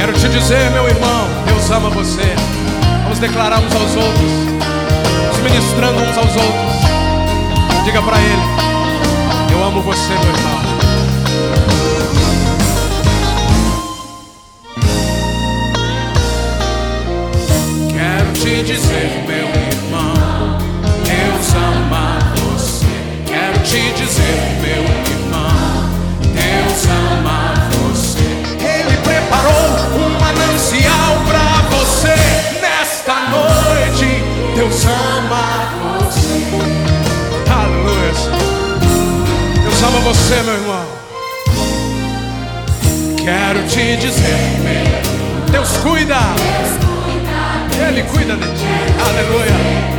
Quero te dizer, meu irmão, Deus ama você. Vamos declarar uns aos outros, nos ministrando uns aos outros. Diga pra Ele: eu amo você, meu irmão. Quero te dizer, meu irmão, Deus ama você. Quero te dizer, meu irmão, Deus ama você. Ele preparou um manancial pra você nesta noite. Deus ama você. Aleluia. Deus ama você, meu irmão. Quero te dizer, meu irmão, Deus cuida. Ele cuida de ti. Aleluia.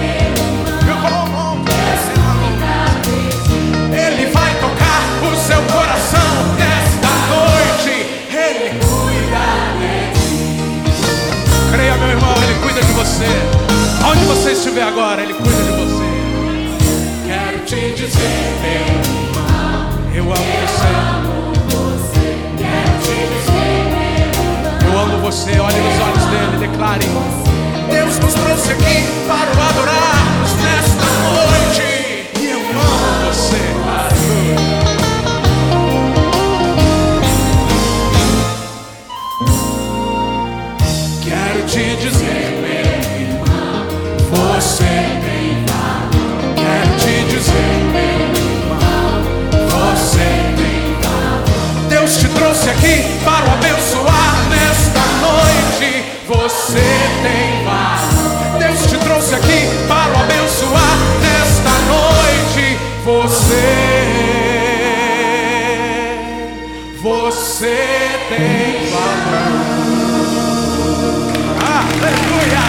Ele vai tocar o seu coração nesta noite. Ele cuida de ti. Creia, meu irmão, Ele cuida de você. Onde você estiver agora, Ele cuida de você. Quero te dizer, meu irmão, eu amo você. Quero te dizer, meu irmão, eu amo você. Olhe nos olhos dele, declare: Deus nos trouxe aqui para o adorarmos nesta noite. E eu amo você. Aleluia. Quero te dizer, meu irmão, você tem valor. Quero te dizer, meu irmão, você tem valor. Deus te trouxe aqui para o abençoar nesta noite. Você tem valor. Deus te trouxe aqui para o abençoar nesta noite. Você tem valor. Aleluia.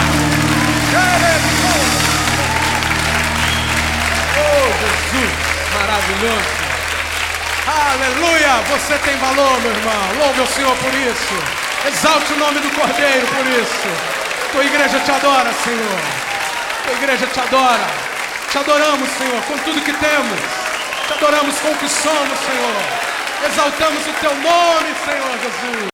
Oh, Jesus, maravilhoso. Aleluia. Você tem valor, meu irmão. Louve ao Senhor por isso. Exalte o nome do Cordeiro por isso. Tua igreja te adora, Senhor. Tua igreja te adora. Te adoramos, Senhor, com tudo que temos. Te adoramos com o que somos, Senhor. Exaltamos o teu nome, Senhor Jesus.